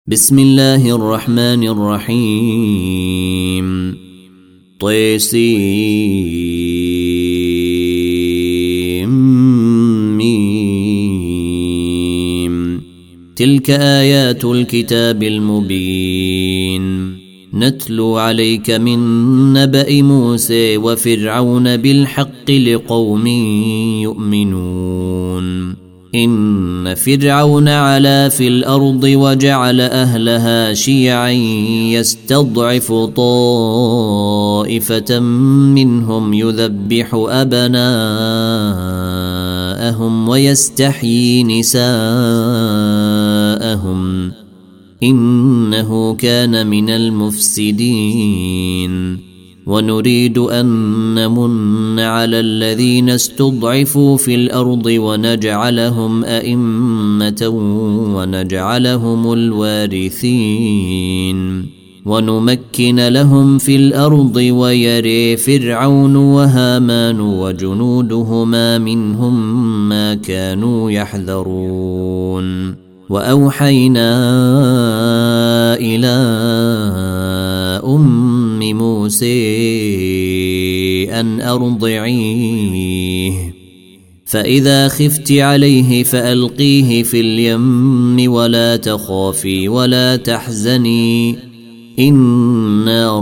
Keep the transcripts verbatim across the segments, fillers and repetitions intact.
بسم الله الرحمن الرحيم طيسيم تلك آيات الكتاب المبين نتلو عليك من نبأ موسى وفرعون بالحق لقوم يؤمنون إن فرعون علا في الأرض وجعل أهلها شيعا يستضعف طائفة منهم يذبح أبناءهم ويستحيي نساءهم إنه كان من المفسدين ونريد أن نمن على الذين استضعفوا في الأرض ونجعلهم أئمة ونجعلهم الوارثين ونمكن لهم في الأرض ويري فرعون وهامان وجنودهما منهم ما كانوا يحذرون وأوحينا إلى أم موسى أن أرضعيه فإذا خفت عليه فألقيه في اليم ولا تخافي ولا تحزني إنا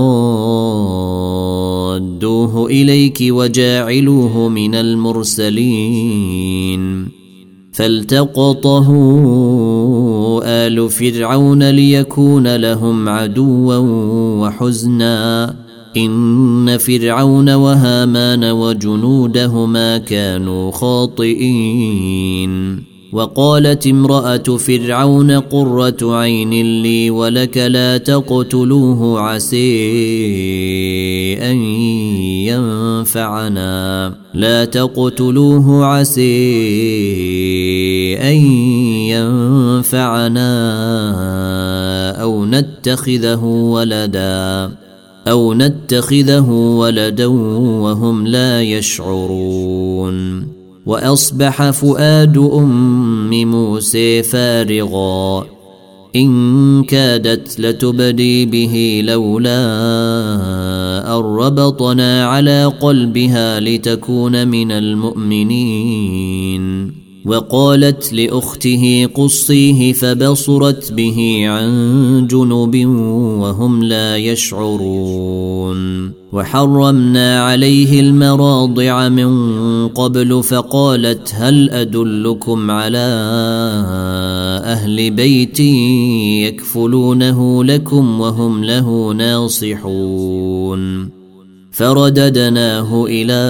رادوه إليك وجاعلوه من المرسلين فالتقطه آل فرعون ليكون لهم عدوا وحزنا إن فرعون وهامان وجنودهما كانوا خاطئين وقالت امرأة فرعون قرة عين لي ولك لا تقتلوه عسى أن ينفعنا لا تقتلوه عسى أن ينفعنا أو نتخذه ولدا أو نتخذه ولدا وهم لا يشعرون وأصبح فؤاد أم موسى فارغا إن كادت لتبدي به لولا أن ربطنا على قلبها لتكون من المؤمنين وقالت لأخته قصيه فبصرت به عن جنب وهم لا يشعرون وحرمنا عليه المراضع من قبل فقالت هل أدلكم على أهل بيت يكفلونه لكم وهم له ناصحون فرددناه إلى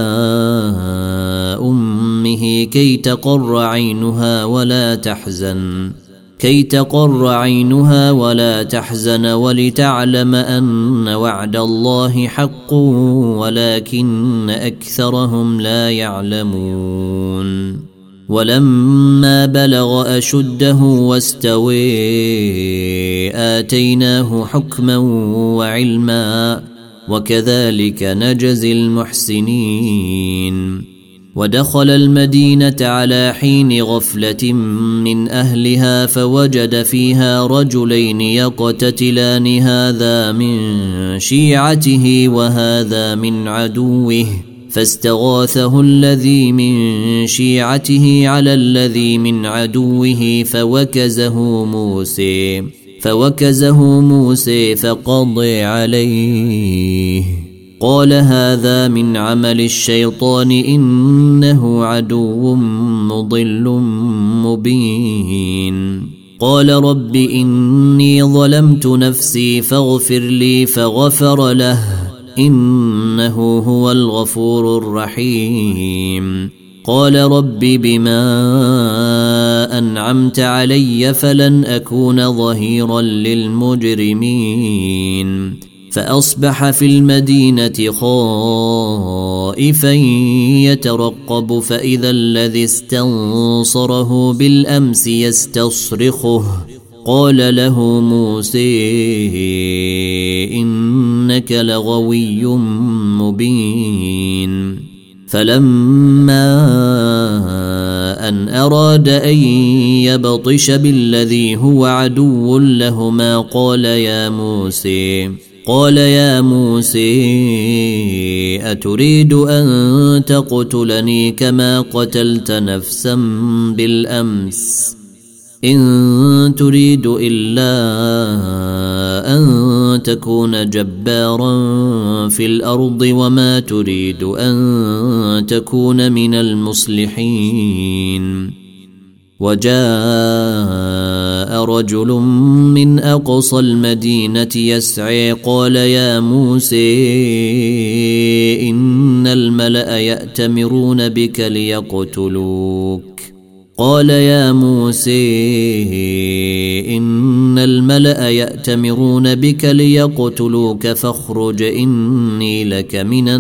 أمه كي تقر عينها ولا تحزن كي تقر عينها ولا تحزن ولتعلم أن وعد الله حق ولكن أكثرهم لا يعلمون ولما بلغ أشده واستوى آتيناه حكما وعلما وكذلك نجزي المحسنين ودخل المدينة على حين غفلة من أهلها فوجد فيها رجلين يقتتلان هذا من شيعته وهذا من عدوه فاستغاثه الذي من شيعته على الذي من عدوه فوكزه موسى فوكزه موسى فقضى عليه قال هذا من عمل الشيطان إنه عدو مضل مبين قال رب إني ظلمت نفسي فاغفر لي فغفر له إنه هو الغفور الرحيم قال رب بما أنعمت علي فلن أكون ظهيرا للمجرمين فأصبح في المدينة خائفا يترقب فإذا الذي استنصره بالأمس يستصرخه قال له موسى إنك لغوي مبين فلما أن أراد أن يبطش بالذي هو عدو لهما قال يا موسى قال يا موسى أتريد أن تقتلني كما قتلت نفسا بالأمس إن تريد إلا أن تكون جبارا في الأرض وما تريد أن تكون من المصلحين وجاء رجل من أقصى المدينة يسعى قال يا موسى إن الملأ يأتمرون بك ليقتلوك قال يا موسى إن الملأ يأتمرون بك ليقتلوك فاخرج إني لك من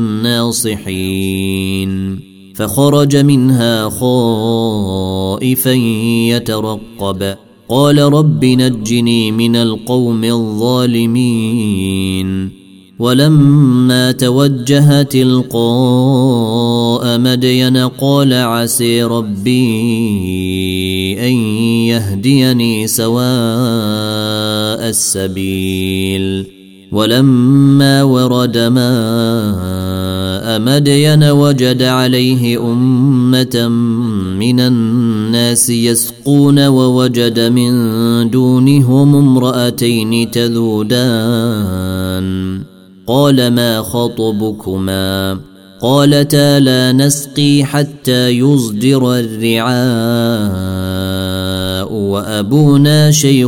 الناصحين فخرج منها خائفا يترقب قال رب نجني من القوم الظالمين ولما توجه تلقاء مدين قال عسى ربي أن يهديني سواء السبيل ولما ورد ماء مدين وجد عليه أمة من الناس يسقون ووجد من دونهم امرأتين تذودان قال ما خطبكما قالتا لا نسقي حتى يصدر الرعاء وأبونا شيخ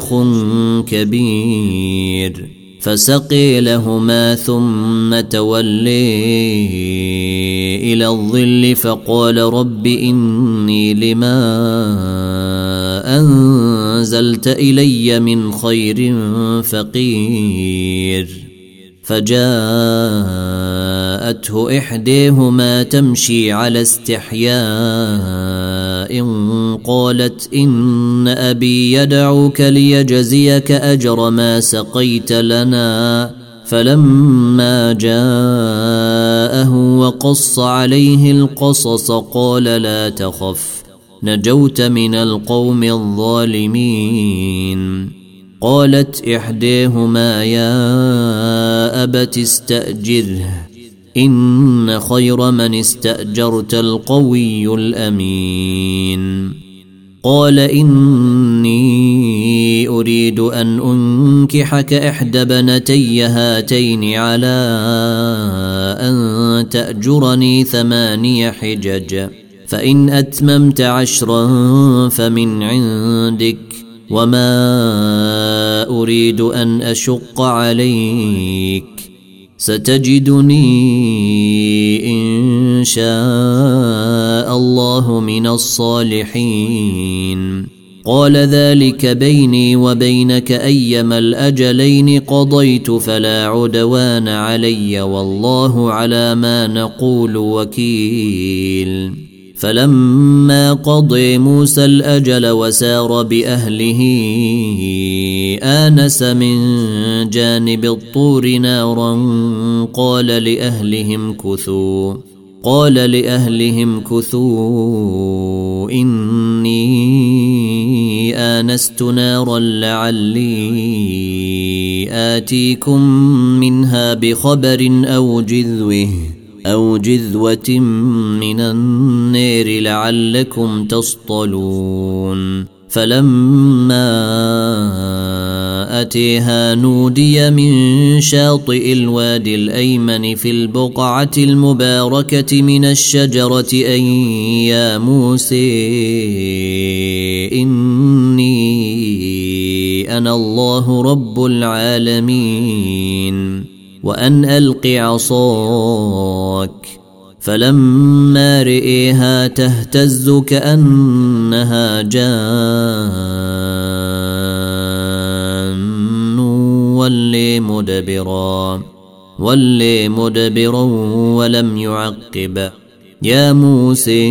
كبير فسقي لهما ثم تولي إلى الظل فقال رب إني لما أنزلت إلي من خير فقير فجاءته إحداهما تمشي على استحياء قالت إن أبي يدعوك ليجزيك أجر ما سقيت لنا فلما جاءه وقص عليه القصص قال لا تخف نجوت من القوم الظالمين قالت إحداهما يا أبت استأجره إن خير من استأجرت القوي الأمين قال إني أريد أن أنكحك إحدى بنتي هاتين على أن تأجرني ثماني حجج فإن أتممت عشرا فمن عندك وما أريد أن أشق عليك ستجدني إن شاء الله من الصالحين قال ذلك بيني وبينك أيما الأجلين قضيت فلا عدوان علي والله على ما نقول وكيل فلما قضي موسى الأجل وسار بأهله آنس من جانب الطور نارا قال لأهلهم كثوا قال لأهلهم كثوا إني آنست نارا لعلي آتيكم منها بخبر أو جذوه أو جذوة من النار لعلكم تصطلون فلما أتيها نودي من شاطئ الوادي الأيمن في البقعة المباركة من الشجرة أن يا موسى إني أنا الله رب العالمين وأن ألق عصاك فلما رئيها تهتز كأنها جان ولي مدبرا ولي مدبرا ولم يعقب يا موسى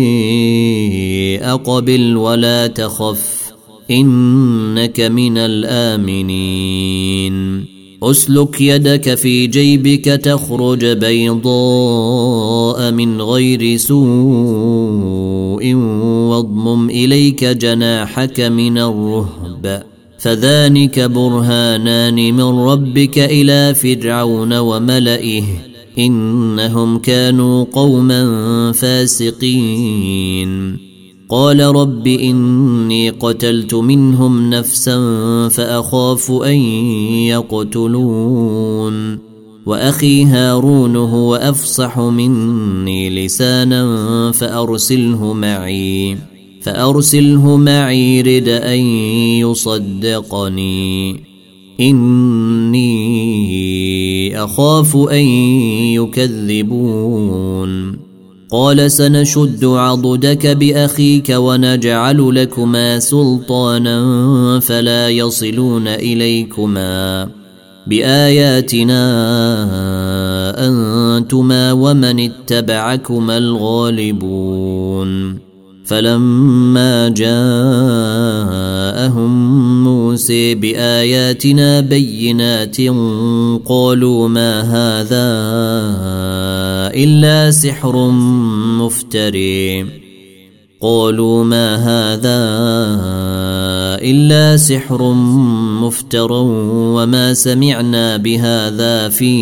أقبل ولا تخف إنك من الآمنين أسلك يدك في جيبك تخرج بيضاء من غير سوء واضمم إليك جناحك من الرهب فذلك برهانان من ربك إلى فرعون وملئه إنهم كانوا قوما فاسقين قال رب إني قتلت منهم نفسا فأخاف أن يقتلون وأخي هارون هو أفصح مني لسانا فأرسله معي فأرسله معي رد أن يصدقني إني أخاف أن يكذبون قال سنشد عضدك بأخيك ونجعل لكما سلطانا فلا يصلون إليكما بآياتنا أنتما ومن اتبعكما الغالبون فلما جاءهم موسى بآياتنا بينات قالوا ما هذا إلا سحر مفتري قالوا ما هذا إلا سحر مفتر وما سمعنا بهذا في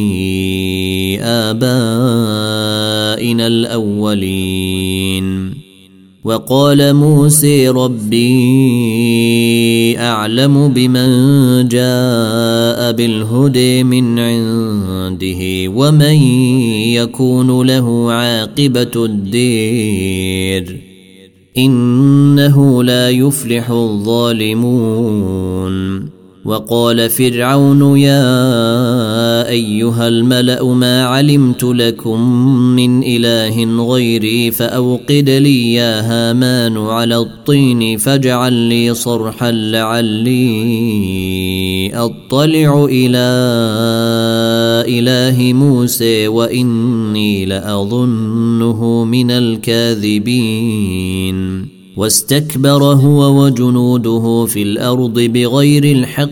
آبائنا الأولين وقال موسى ربي أعلم بمن جاء بالهدى من عنده ومن يكون له عاقبة الدير إنه لا يفلح الظالمون وقال فرعون يا أيها الملأ ما علمت لكم من إله غيري فأوقد لي يا هامان على الطين فاجعل لي صرحا لعلي أطلع إلى إله موسى وإني لأظنه من الكاذبين واستكبر هو وجنوده في الأرض بغير الحق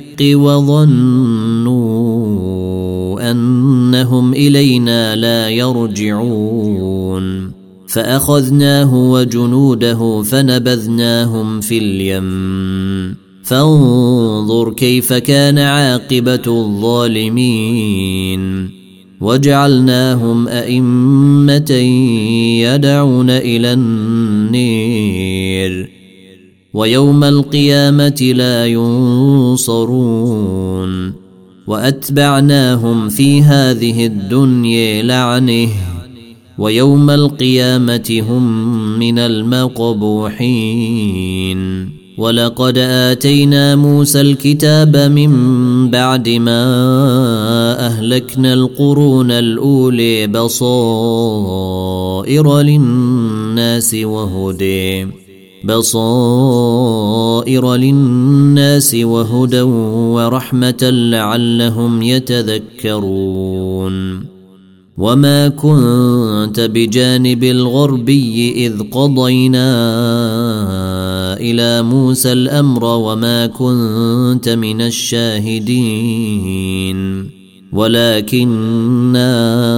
وظنوا أنهم إلينا لا يرجعون فأخذناه وجنوده فنبذناهم في اليم فانظر كيف كان عاقبة الظالمين وجعلناهم أئمة يدعون إلى النير ويوم القيامة لا ينصرون وأتبعناهم في هذه الدنيا لعنه ويوم القيامة هم من المقبوحين ولقد آتينا موسى الكتاب من بعد ما أهلكنا القرون الأولى بصائر للناس وهدى بصائر للناس وهدى ورحمة لعلهم يتذكرون وما كنت بجانب الغربي إذ قضينا إلى موسى الأمر وما كنت من الشاهدين ولكننا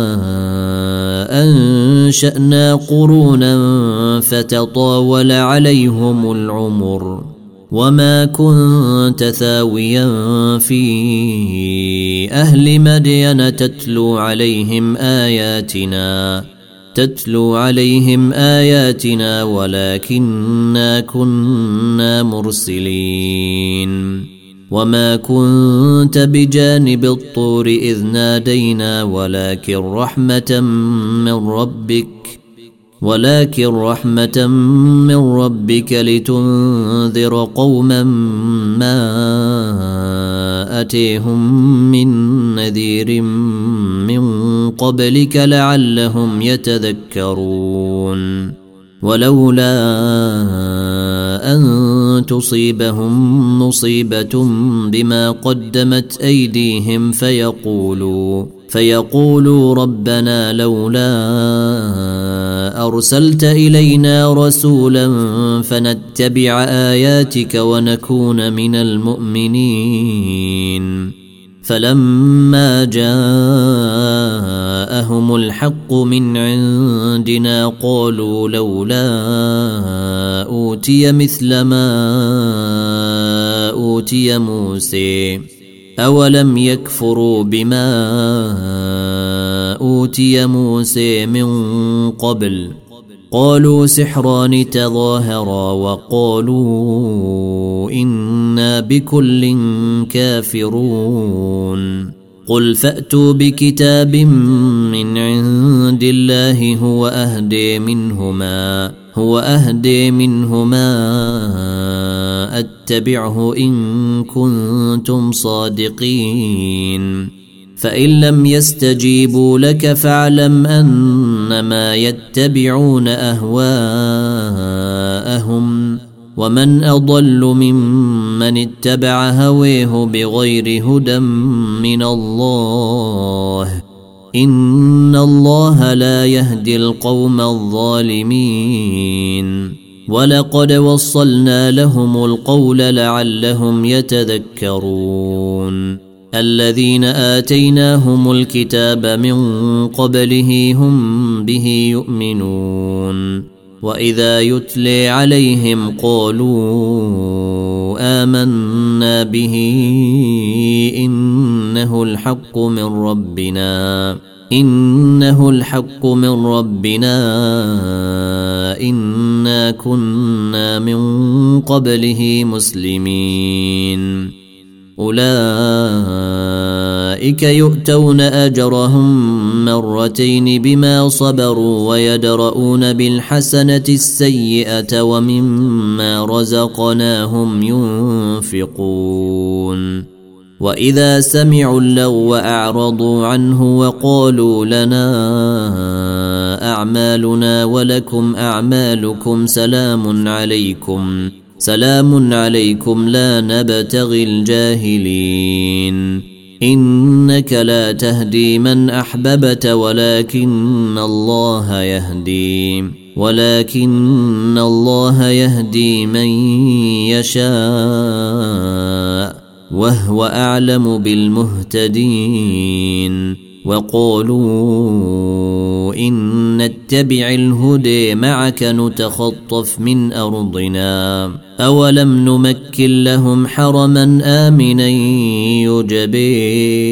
أنشأنا قرونا فتطاول عليهم العمر وما كنت ثاويا في أهل مدين تتلو عليهم آياتنا تتلو عليهم آياتنا ولكننا كنا مرسلين وما كنت بجانب الطور إذ نادينا ولكن رحمة من ربك ولكن رحمة من ربك لتنذر قوما ما أتيهم من نذير من قبلك لعلهم يتذكرون ولولا أن تصيبهم مصيبة بما قدمت أيديهم فيقولوا فيقولوا ربنا لولا أرسلت إلينا رسولا فنتبع آياتك ونكون من المؤمنين فلما جاءهم الحق من عندنا قالوا لولا أوتي مثل ما أوتي موسى أولم يكفروا بما أوتي موسى من قبل قالوا سحران تظاهرا وقالوا إنا بكل كافرون قل فأتوا بكتاب من عند الله هو أهدي منهما هو أهدي منهما أتبعه إن كنتم صادقين فإن لم يستجيبوا لك فاعلم أنما يتبعون أهواءهم ومن أضل ممن اتبع هويه بغير هدى من الله إن الله لا يهدي القوم الظالمين ولقد وصلنا لهم القول لعلهم يتذكرون الذين آتيناهم الكتاب من قبله هم به يؤمنون وإذا يتلي عليهم قالوا آمنا به إنه الحق من ربنا إنه الحق من ربنا إنا كنا من قبله مسلمين أولئك يؤتون أجرهم مرتين بما صبروا ويدرؤون بالحسنة السيئة ومما رزقناهم ينفقون وإذا سمعوا اللغو أعرضوا عنه وقالوا لنا أعمالنا ولكم أعمالكم سلام عليكم سلام عليكم لا نبتغي الجاهلين إنك لا تهدي من أحببت ولكن الله يهدي ولكن الله يهدي من يشاء وهو أعلم بالمهتدين وقالوا إن نتبع الهدى معك نتخطف من أرضنا أولم نمكن لهم حرما آمنا يجبي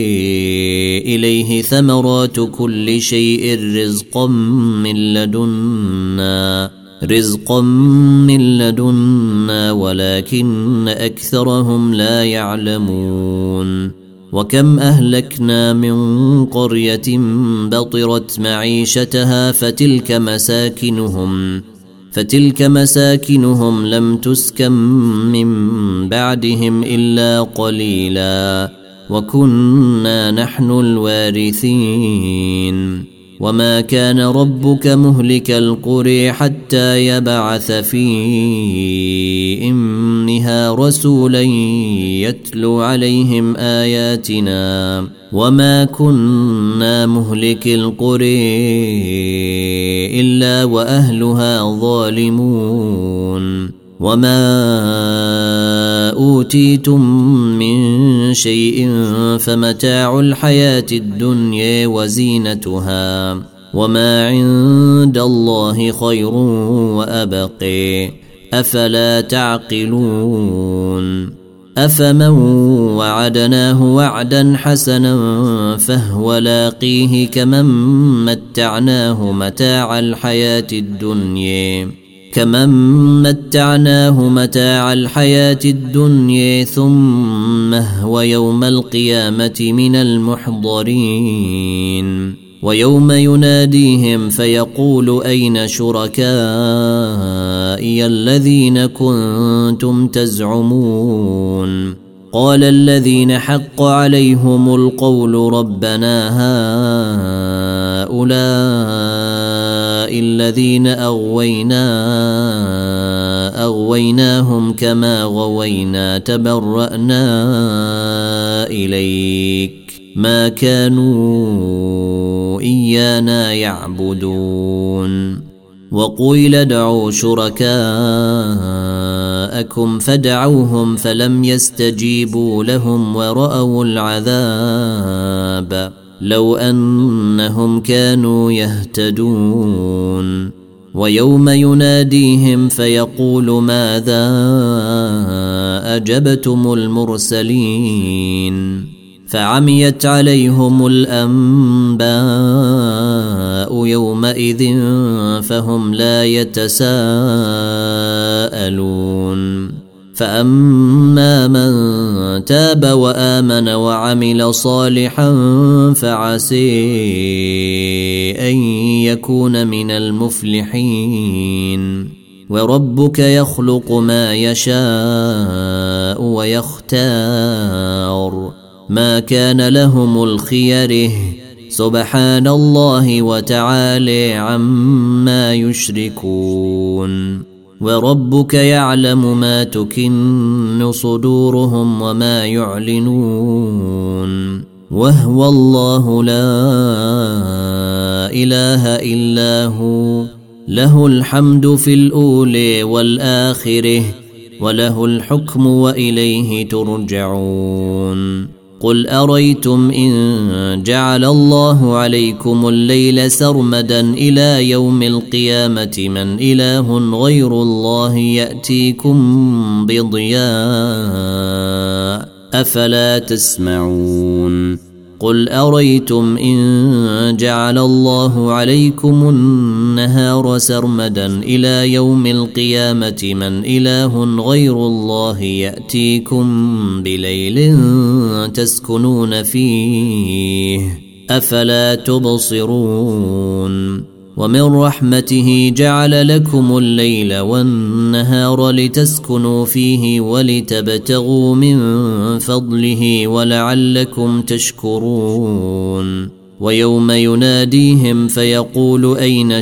إليه ثمرات كل شيء رزقا من لدنا رزقا من لدنا ولكن أكثرهم لا يعلمون وكم أهلكنا من قرية بطرت معيشتها فتلك مساكنهم فتلك مساكنهم لم تسكن من بعدهم إلا قليلا وكنا نحن الوارثين وما كان ربك مهلك القرى حتى يبعث في أمها رسولا يتلو عليهم آياتنا وما كنا مهلك القرى إلا وأهلها ظالمون وما أوتيتم من شيء فمتاع الحياة الدنيا وزينتها وما عند الله خير وأبقي أفلا تعقلون أفمن وعدناه وعدا حسنا فهو لاقيه كمن متعناه متاع الحياة الدنيا كمن متعناه متاع الحياة الدنيا ثم هو يوم القيامة من المحضرين ويوم يناديهم فيقول أين شركائي الذين كنتم تزعمون قال الذين حق عليهم القول ربنا هؤلاء الذين أغوينا أغويناهم كما غوينا تبرأنا إليك ما كانوا إيانا يعبدون وقيل ادعوا شركاءكم فدعوهم فلم يستجيبوا لهم ورأوا العذاب لو أنهم كانوا يهتدون. ويوم يناديهم فيقول ماذا أجبتم المرسلين فعميت عليهم الأنباء يومئذ فهم لا يتساءلون. فأما من تاب وآمن وعمل صالحا فعسي أن يكون من المفلحين. وربك يخلق ما يشاء ويختار ما كان لهم الخيره سبحان الله وتعالى عما يشركون. وربك يعلم ما تكن صدورهم وما يعلنون وهو الله لا إله إلا هو له الحمد في الأولى والآخرة وله الحكم وإليه ترجعون. قل أريتم إن جعل الله عليكم الليل سرمدا إلى يوم القيامة من إله غير الله يأتيكم بضياء أفلا تسمعون. قل أريتم إن جعل الله عليكم النهار سرمدا إلى يوم القيامة من إله غير الله يأتيكم بليل تسكنون فيه أفلا تبصرون. ومن رحمته جعل لكم الليل والنهار لتسكنوا فيه ولتبتغوا من فضله ولعلكم تشكرون. ويوم يناديهم فيقول أين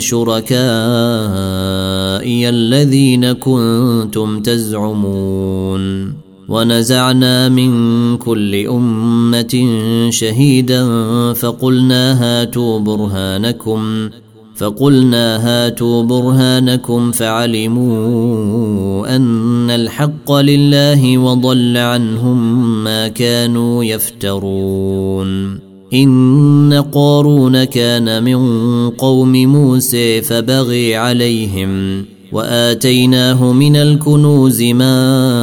شركائي الذين كنتم تزعمون. ونزعنا من كل أمة شهيدا فقلنا هاتوا برهانكم فقلنا هاتوا برهانكم فعلموا أن الحق لله وضل عنهم ما كانوا يفترون. إن قارون كان من قوم موسى فبغي عليهم وآتيناه من الكنوز ما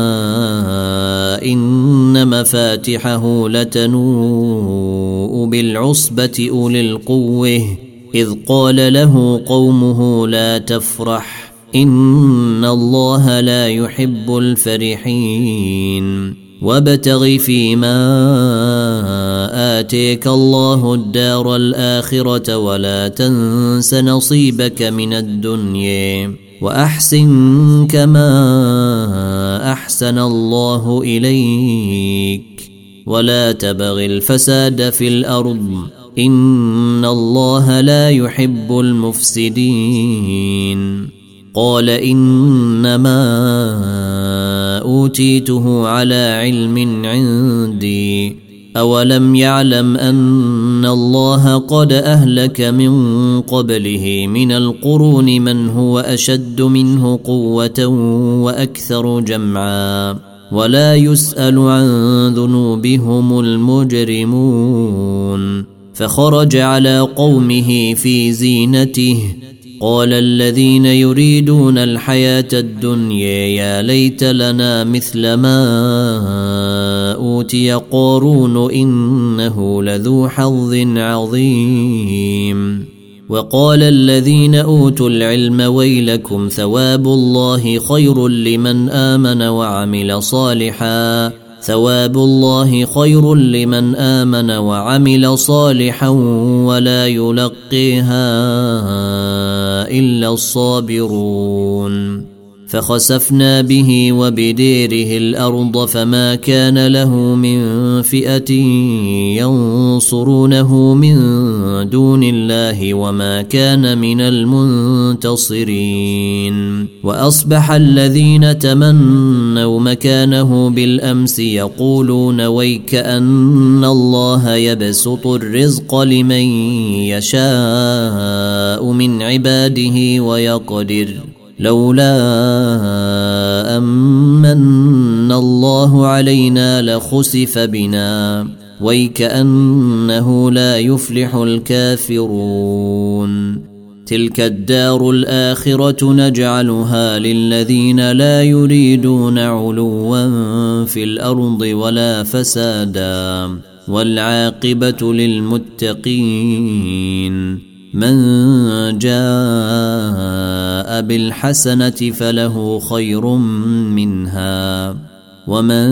إن مفاتحه لتنوء بالعصبة أولي القوة إذ قال له قومه لا تفرح إن الله لا يحب الفرحين. وابتغ فيما آتيك الله الدار الآخرة ولا تنس نصيبك من الدنيا وأحسن كما أحسن الله إليك ولا تبغ الفساد في الأرض إن الله لا يحب المفسدين. قال إنما أوتيته على علم عندي أولم يعلم أن الله قد أهلك من قبله من القرون من هو أشد منه قوة وأكثر جمعا ولا يسأل عن ذنوبهم المجرمون. فخرج على قومه في زينته قال الذين يريدون الحياة الدنيا يا ليت لنا مثل ما أوتي قارون إنه لذو حظ عظيم. وقال الذين أوتوا العلم ويلكم ثواب الله خير لمن آمن وعمل صالحا ثواب الله خير لمن آمن وعمل صالحا ولا يلقيها إلا الصابرون. فخسفنا به وبديره الأرض فما كان له من فئة ينصرونه من دون الله وما كان من المنتصرين. وأصبح الذين تمنوا مكانه بالأمس يقولون ويك أن الله يبسط الرزق لمن يشاء من عباده ويقدر لولا أمن الله علينا لخسف بنا ويكأنه لا يفلح الكافرون. تلك الدار الآخرة نجعلها للذين لا يريدون علوا في الأرض ولا فسادا والعاقبة للمتقين. من جاء بالحسنة فله خير منها ومن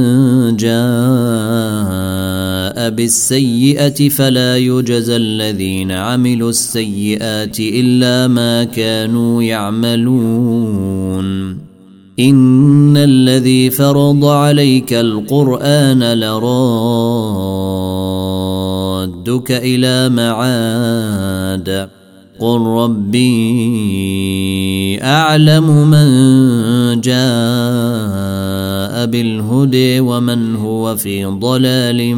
جاء بالسيئة فلا يجزى الذين عملوا السيئات إلا ما كانوا يعملون. إن الذي فرض عليك القرآن لرادك إلى معاد قل ربي أعلم من جاء بالهدى ومن هو في ضلال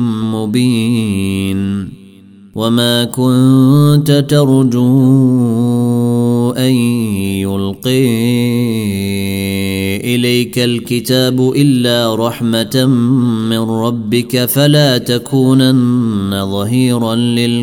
مبين. وما كنت ترجو أن يلقي إليك الكتاب إلا رحمة من ربك فلا تكونن ظهيرا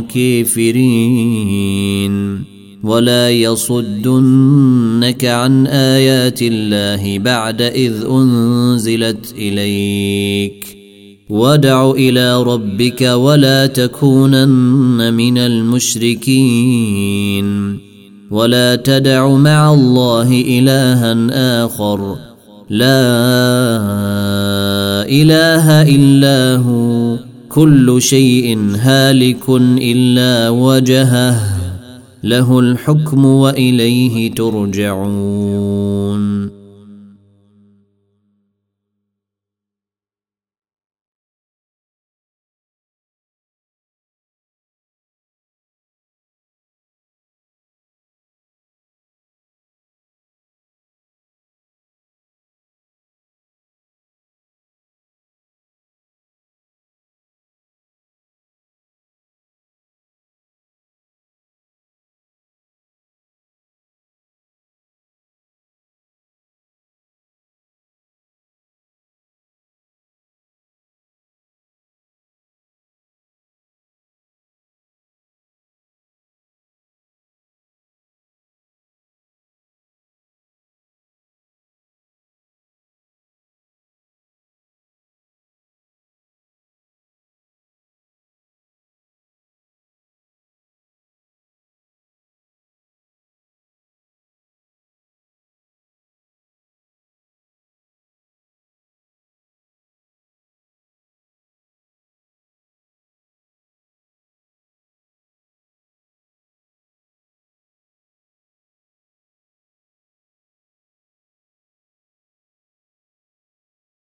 للكافرين ولا يصدنك عن آيات الله بعد إذ أنزلت إليك. وادع إلى ربك ولا تكونن من المشركين ولا تدع مع الله إلها آخر لا إله إلا هو كل شيء هالك إلا وجهه له الحكم وإليه ترجعون.